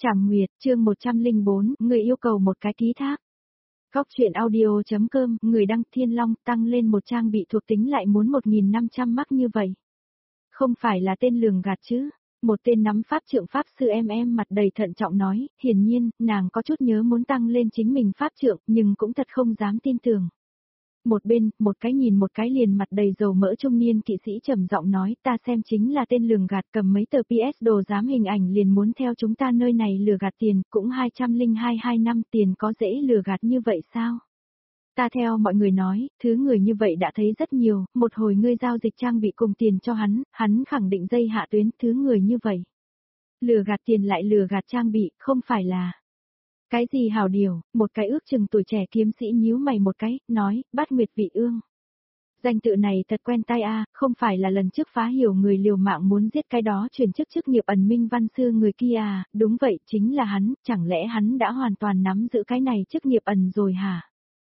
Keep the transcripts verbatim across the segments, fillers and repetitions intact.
Trảm Nguyệt, chương một trăm lẻ bốn, người yêu cầu một cái ký thác. Góc truyện audio.com, người đăng Thiên Long tăng lên một trang bị thuộc tính lại muốn một nghìn năm trăm mắc như vậy. Không phải là tên lường gạt chứ? Một tên nắm pháp trượng pháp sư em em mặt đầy thận trọng nói, hiển nhiên, nàng có chút nhớ muốn tăng lên chính mình pháp trượng, nhưng cũng thật không dám tin tưởng. Một bên, một cái nhìn một cái liền mặt đầy dầu mỡ trung niên kỵ sĩ trầm giọng nói, ta xem chính là tên lường gạt cầm mấy tờ pê ét đồ giám hình ảnh liền muốn theo chúng ta nơi này lừa gạt tiền, cũng hai trăm lẻ hai hai năm tiền có dễ lừa gạt như vậy sao? Ta theo mọi người nói, thứ người như vậy đã thấy rất nhiều, một hồi ngươi giao dịch trang bị cùng tiền cho hắn, hắn khẳng định dây hạ tuyến thứ người như vậy. Lừa gạt tiền lại lừa gạt trang bị, không phải là... Cái gì hảo điều, một cái ước chừng tuổi trẻ kiếm sĩ nhíu mày một cái, nói, Bát Nguyệt Vị Ương. Danh tự này thật quen tai a, không phải là lần trước phá hiểu người liều mạng muốn giết cái đó chuyển chức chức nghiệp ẩn minh văn sư người kia à, đúng vậy, chính là hắn, chẳng lẽ hắn đã hoàn toàn nắm giữ cái này chức nghiệp ẩn rồi hả?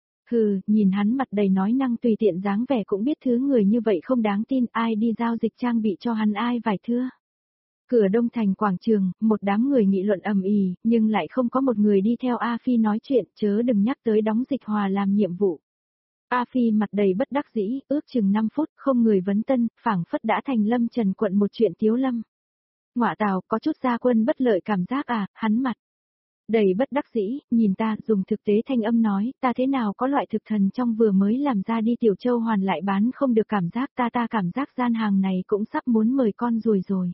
Hừ, nhìn hắn mặt đầy nói năng tùy tiện dáng vẻ cũng biết thứ người như vậy không đáng tin, ai đi giao dịch trang bị cho hắn ai vài thưa. Cửa Đông Thành quảng trường, một đám người nghị luận ầm ĩ, nhưng lại không có một người đi theo A Phi nói chuyện, chớ đừng nhắc tới đóng dịch hòa làm nhiệm vụ. A Phi mặt đầy bất đắc dĩ, ước chừng năm phút, không người vấn tân, phảng phất đã thành Lâm Trần quận một chuyện tiếu lâm. Ngọa tào, có chút gia quân bất lợi cảm giác à, hắn mặt đầy bất đắc dĩ, nhìn ta, dùng thực tế thanh âm nói, ta thế nào có loại thực thần trong vừa mới làm ra đi Tiểu Châu hoàn lại bán không được cảm giác ta ta cảm giác gian hàng này cũng sắp muốn mời con ruồi rồi.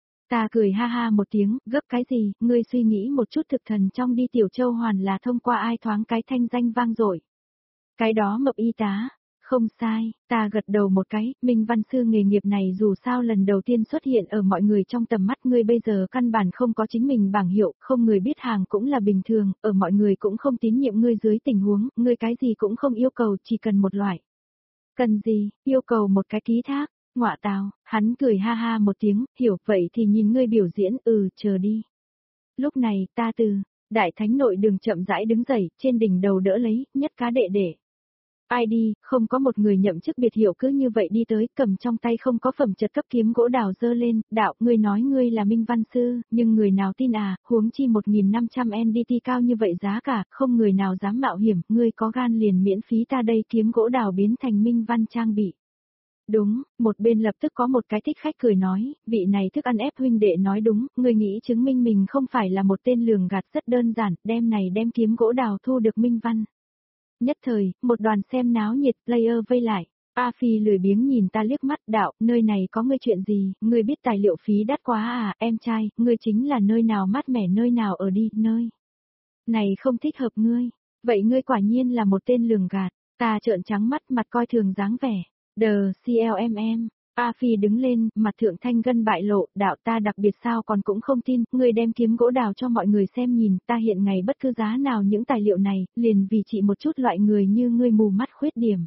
Ta cười ha ha một tiếng, gấp cái gì, ngươi suy nghĩ một chút thực thần trong đi Tiểu Châu hoàn là thông qua ai thoáng cái thanh danh vang dội. Cái đó Mập y tá, không sai, ta gật đầu một cái, Minh Văn Sư nghề nghiệp này dù sao lần đầu tiên xuất hiện ở mọi người trong tầm mắt ngươi bây giờ căn bản không có chính mình bảng hiệu, không người biết hàng cũng là bình thường, ở mọi người cũng không tín nhiệm ngươi dưới tình huống, ngươi cái gì cũng không yêu cầu, chỉ cần một loại. Cần gì, yêu cầu một cái ký thác. Ngọa tào, hắn cười ha ha một tiếng, hiểu, vậy thì nhìn ngươi biểu diễn, ừ, chờ đi. Lúc này, ta từ, đại thánh nội đường chậm rãi đứng dậy, trên đỉnh đầu đỡ lấy, nhất cá đệ đệ. Ai đi, không có một người nhậm chức biệt hiệu cứ như vậy đi tới, cầm trong tay không có phẩm chất cấp kiếm gỗ đào dơ lên, đạo, ngươi nói ngươi là Minh Văn Sư, nhưng người nào tin à, huống chi một nghìn năm trăm en đê tê cao như vậy giá cả, không người nào dám mạo hiểm, ngươi có gan liền miễn phí ta đây kiếm gỗ đào biến thành Minh Văn trang bị. Đúng, một bên lập tức có một cái thích khách cười nói, vị này thức ăn ép huynh đệ nói đúng, người nghĩ chứng minh mình không phải là một tên lường gạt rất đơn giản, đem này đem kiếm gỗ đào thu được minh văn. Nhất thời, một đoàn xem náo nhiệt player vây lại, A Phi lười biếng nhìn ta liếc mắt, đạo, nơi này có ngươi chuyện gì, ngươi biết tài liệu phí đắt quá à, em trai, ngươi chính là nơi nào mát mẻ nơi nào ở đi, nơi này không thích hợp ngươi, vậy ngươi quả nhiên là một tên lường gạt, ta trợn trắng mắt mặt coi thường dáng vẻ. Đờ, xê lờ em em, A Phi đứng lên, mặt thượng thanh gân bại lộ, đạo ta đặc biệt sao còn cũng không tin, ngươi đem kiếm gỗ đào cho mọi người xem nhìn, ta hiện ngày bất cứ giá nào những tài liệu này, liền vì chỉ một chút loại người như ngươi mù mắt khuyết điểm.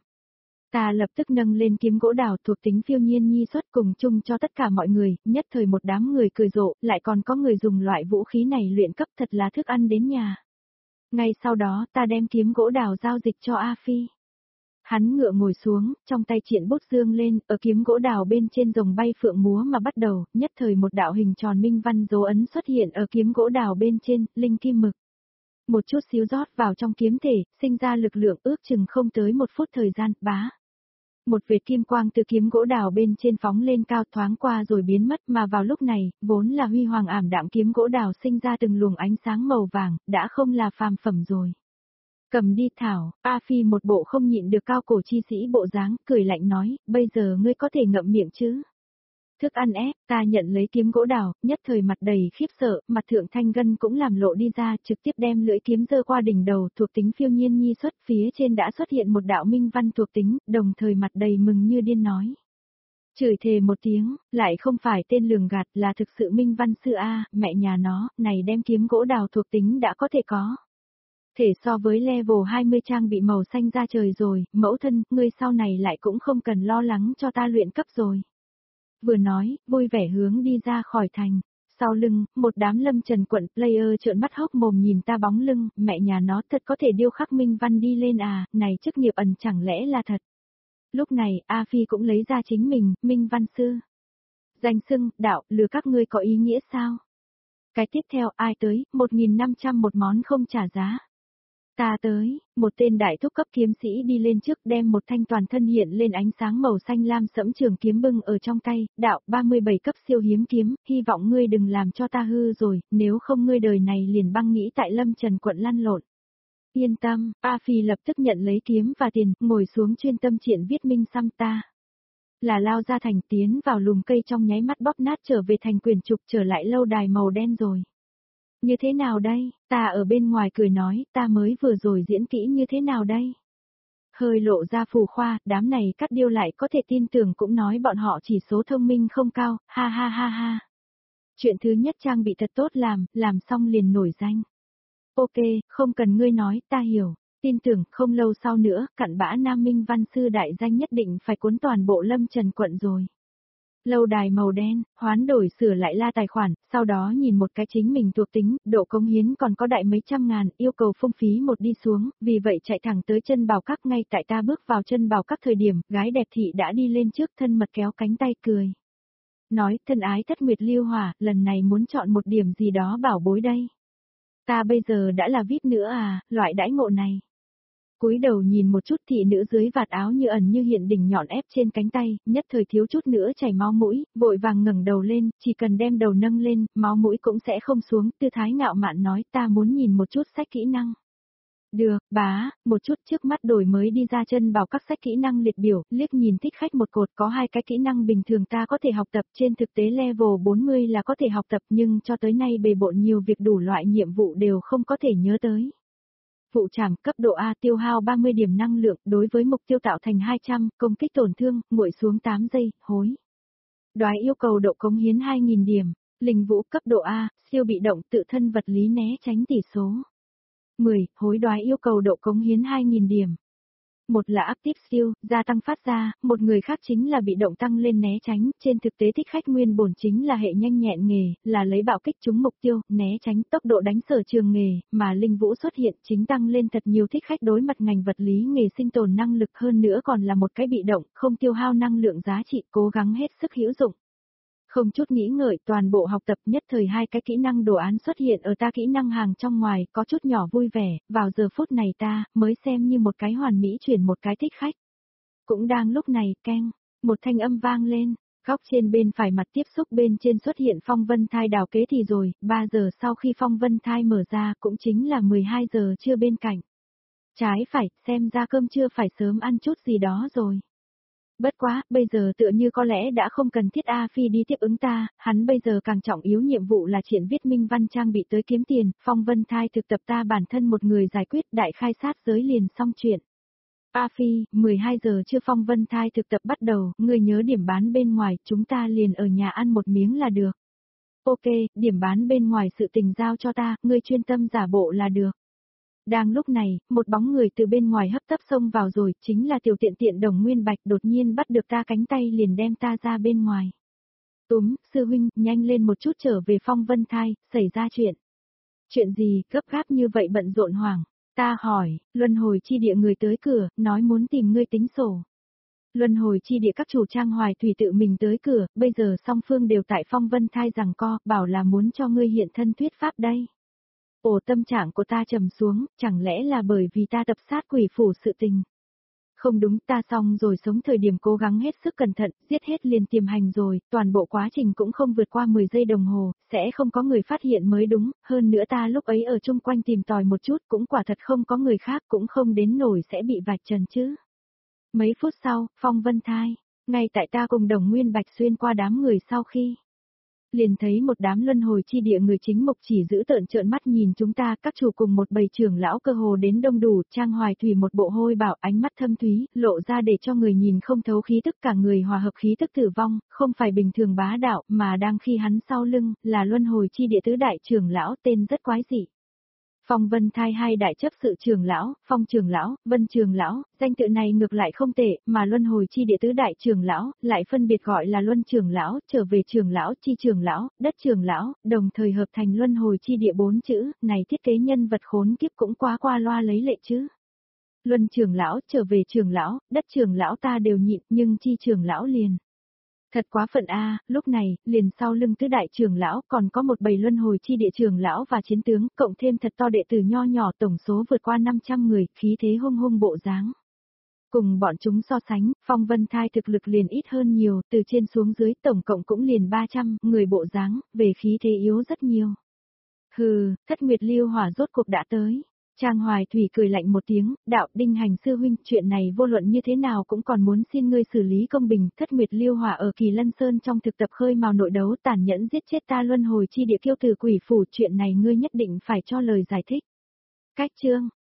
Ta lập tức nâng lên kiếm gỗ đào thuộc tính phiêu nhiên nhi xuất cùng chung cho tất cả mọi người, nhất thời một đám người cười rộ, lại còn có người dùng loại vũ khí này luyện cấp thật là thức ăn đến nhà. Ngay sau đó ta đem kiếm gỗ đào giao dịch cho A Phi. Hắn ngựa ngồi xuống, trong tay triện bút dương lên, ở kiếm gỗ đào bên trên rồng bay phượng múa mà bắt đầu, nhất thời một đạo hình tròn minh văn dấu ấn xuất hiện ở kiếm gỗ đào bên trên, linh kim mực. Một chút xíu rót vào trong kiếm thể, sinh ra lực lượng ước chừng không tới một phút thời gian, bá. Một vệt kim quang từ kiếm gỗ đào bên trên phóng lên cao thoáng qua rồi biến mất mà vào lúc này, vốn là huy hoàng ảm đạm kiếm gỗ đào sinh ra từng luồng ánh sáng màu vàng, đã không là phàm phẩm rồi. Cầm đi thảo, A Phi một bộ không nhịn được cao cổ chi sĩ bộ dáng, cười lạnh nói, bây giờ ngươi có thể ngậm miệng chứ. Thức ăn ép, ta nhận lấy kiếm gỗ đào, nhất thời mặt đầy khiếp sợ, mặt thượng thanh gân cũng làm lộ đi ra, trực tiếp đem lưỡi kiếm giơ qua đỉnh đầu thuộc tính phiêu nhiên nhi xuất, phía trên đã xuất hiện một đạo minh văn thuộc tính, đồng thời mặt đầy mừng như điên nói. Chửi thề một tiếng, lại không phải tên lường gạt là thực sự Minh Văn Sư A, mẹ nhà nó, này đem kiếm gỗ đào thuộc tính đã có thể có. Thể so với level hai mươi trang bị màu xanh ra trời rồi, mẫu thân, ngươi sau này lại cũng không cần lo lắng cho ta luyện cấp rồi. Vừa nói, vui vẻ hướng đi ra khỏi thành. Sau lưng, một đám Lâm Trần quận player trợn mắt hốc mồm nhìn ta bóng lưng, mẹ nhà nó thật có thể điêu khắc minh văn đi lên à, này chức nghiệp ẩn chẳng lẽ là thật. Lúc này, A Phi cũng lấy ra chính mình, Minh Văn Sư. Danh xưng, đạo, lừa các ngươi có ý nghĩa sao? Cái tiếp theo, ai tới, một nghìn năm trăm một món không trả giá. Ta tới, một tên đại thúc cấp kiếm sĩ đi lên trước đem một thanh toàn thân hiện lên ánh sáng màu xanh lam sẫm trường kiếm bưng ở trong tay, đạo ba mươi bảy cấp siêu hiếm kiếm, hy vọng ngươi đừng làm cho ta hư rồi, nếu không ngươi đời này liền băng nghĩ tại Lâm Trần quận lăn lộn. Yên tâm, A Phi lập tức nhận lấy kiếm và tiền, ngồi xuống chuyên tâm triện viết minh xăm ta. Là lao ra thành tiến vào lùm cây trong nháy mắt bóp nát trở về thành quyển trục trở lại lâu đài màu đen rồi. Như thế nào đây, ta ở bên ngoài cười nói, ta mới vừa rồi diễn kỹ như thế nào đây? Hơi lộ ra phù khoa, đám này cắt điêu lại có thể tin tưởng cũng nói bọn họ chỉ số thông minh không cao, ha ha ha ha. Chuyện thứ nhất trang bị thật tốt làm, làm xong liền nổi danh. Ok, không cần ngươi nói, ta hiểu. Tin tưởng không lâu sau nữa, cặn bã Nam Minh văn sư đại danh nhất định phải cuốn toàn bộ Lâm Trần quận rồi. Lâu đài màu đen, hoán đổi sửa lại la tài khoản, sau đó nhìn một cái chính mình thuộc tính, độ cống hiến còn có đại mấy trăm ngàn, yêu cầu phung phí một đi xuống, vì vậy chạy thẳng tới chân bào các. Ngay tại ta bước vào chân bào các thời điểm, gái đẹp thị đã đi lên trước thân mật kéo cánh tay cười. Nói, thân ái thất nguyệt lưu hỏa, lần này muốn chọn một điểm gì đó bảo bối đây. Ta bây giờ đã là vê i pê nữa à, loại đãi ngộ này. Cúi đầu nhìn một chút thị nữ dưới vạt áo như ẩn như hiện đỉnh nhọn ép trên cánh tay, nhất thời thiếu chút nữa chảy máu mũi, vội vàng ngẩng đầu lên, chỉ cần đem đầu nâng lên, máu mũi cũng sẽ không xuống, tư thái ngạo mạn nói ta muốn nhìn một chút sách kỹ năng. Được, bá, một chút trước mắt đổi mới đi ra chân vào các sách kỹ năng liệt biểu, liếc nhìn thích khách một cột có hai cái kỹ năng bình thường ta có thể học tập trên thực tế level bốn mươi là có thể học tập nhưng cho tới nay bề bộn nhiều việc đủ loại nhiệm vụ đều không có thể nhớ tới. Vụ trảm cấp độ A tiêu hao ba mươi điểm năng lượng đối với mục tiêu tạo thành hai trăm, công kích tổn thương, nguội xuống tám giây, hối. Đoái yêu cầu độ cống hiến hai nghìn điểm, linh vũ cấp độ A, siêu bị động tự thân vật lý né tránh tỷ số. mười, hối đoái yêu cầu độ cống hiến hai nghìn điểm. Một là active skill, gia tăng phát ra, một người khác chính là bị động tăng lên né tránh, trên thực tế thích khách nguyên bổn chính là hệ nhanh nhẹn nghề, là lấy bạo kích trúng mục tiêu, né tránh tốc độ đánh sở trường nghề, mà linh vũ xuất hiện chính tăng lên thật nhiều thích khách đối mặt ngành vật lý nghề sinh tồn năng lực hơn nữa còn là một cái bị động, không tiêu hao năng lượng giá trị, cố gắng hết sức hữu dụng. Không chút nghĩ ngợi toàn bộ học tập nhất thời hai cái kỹ năng đồ án xuất hiện ở ta kỹ năng hàng trong ngoài, có chút nhỏ vui vẻ, vào giờ phút này ta mới xem như một cái hoàn mỹ chuyển một cái thích khách. Cũng đang lúc này, keng, một thanh âm vang lên, góc trên bên phải mặt tiếp xúc bên trên xuất hiện phong vân thai đào kế thì rồi, ba giờ sau khi phong vân thai mở ra cũng chính là mười hai giờ trưa bên cạnh. Trái phải, xem ra cơm trưa phải sớm ăn chút gì đó rồi. Bất quá, bây giờ tựa như có lẽ đã không cần thiết A Phi đi tiếp ứng ta, hắn bây giờ càng trọng yếu nhiệm vụ là triển viết minh văn trang bị tới kiếm tiền, phong vân thai thực tập ta bản thân một người giải quyết đại khai sát giới liền xong chuyện. A Phi, mười hai giờ chưa phong vân thai thực tập bắt đầu, ngươi nhớ điểm bán bên ngoài, chúng ta liền ở nhà ăn một miếng là được. Ok, điểm bán bên ngoài sự tình giao cho ta, ngươi chuyên tâm giả bộ là được. Đang lúc này, một bóng người từ bên ngoài hấp tấp xông vào rồi, chính là tiểu tiện tiện Đồng Nguyên Bạch đột nhiên bắt được ta cánh tay liền đem ta ra bên ngoài. Túm, sư huynh, nhanh lên một chút trở về phong vân thai, xảy ra chuyện. Chuyện gì, gấp gáp như vậy bận rộn hoảng. Ta hỏi, luân hồi chi địa người tới cửa, nói muốn tìm ngươi tính sổ. Luân hồi chi địa các chủ trang hoài thủy tự mình tới cửa, bây giờ song phương đều tại phong vân thai giằng co, bảo là muốn cho ngươi hiện thân thuyết pháp đây. Ồ, tâm trạng của ta trầm xuống, chẳng lẽ là bởi vì ta tập sát quỷ phủ sự tình. Không đúng, ta xong rồi sống thời điểm cố gắng hết sức cẩn thận, giết hết liền tiềm hành rồi, toàn bộ quá trình cũng không vượt qua mười giây đồng hồ, sẽ không có người phát hiện mới đúng, hơn nữa ta lúc ấy ở chung quanh tìm tòi một chút cũng quả thật không có người khác cũng không đến nổi sẽ bị vạch trần chứ. Mấy phút sau, phong vân thai, ngay tại ta cùng Đồng Nguyên Bạch xuyên qua đám người sau khi. Liền thấy một đám luân hồi chi địa người chính mục chỉ giữ tợn trợn mắt nhìn chúng ta, các chủ cùng một bầy trưởng lão cơ hồ đến đông đủ, trang hoài thủy một bộ hôi bảo ánh mắt thâm thúy, lộ ra để cho người nhìn không thấu khí tức cả người hòa hợp khí tức tử vong, không phải bình thường bá đạo, mà đang khi hắn sau lưng, là luân hồi chi địa tứ đại trưởng lão tên rất quái dị. Phong Vân Thai hai đại chấp sự trưởng lão, Phong trưởng lão, Vân trưởng lão, danh tự này ngược lại không tệ, mà luân hồi chi địa tứ đại trưởng lão, lại phân biệt gọi là Luân trưởng lão, trở về trưởng lão, Chi trưởng lão, Đất trưởng lão, đồng thời hợp thành luân hồi chi địa bốn chữ, này thiết kế nhân vật khốn kiếp cũng quá qua loa lấy lệ chứ. Luân trưởng lão, trở về trưởng lão, Đất trưởng lão ta đều nhịn, nhưng Chi trưởng lão liền. Thật quá phận a, lúc này, liền sau lưng tứ đại trưởng lão còn có một bầy luân hồi chi địa trưởng lão và chiến tướng, cộng thêm thật to đệ tử nho nhỏ tổng số vượt qua năm trăm người, khí thế hung hung bộ dáng. Cùng bọn chúng so sánh, Phong Vân Thai thực lực liền ít hơn nhiều, từ trên xuống dưới tổng cộng cũng liền ba trăm người bộ dáng, về khí thế yếu rất nhiều. Hừ, Thất Nguyệt Lưu Hỏa rốt cuộc đã tới. Trang Hoài Thủy cười lạnh một tiếng, đạo Đinh Hành sư huynh, chuyện này vô luận như thế nào cũng còn muốn xin ngươi xử lý công bình. Thất Nguyệt Lưu Hỏa ở Kỳ Lân Sơn trong thực tập khơi mào nội đấu tàn nhẫn giết chết ta luân hồi chi địa kiêu tử quỷ phủ, chuyện này ngươi nhất định phải cho lời giải thích. Cách chương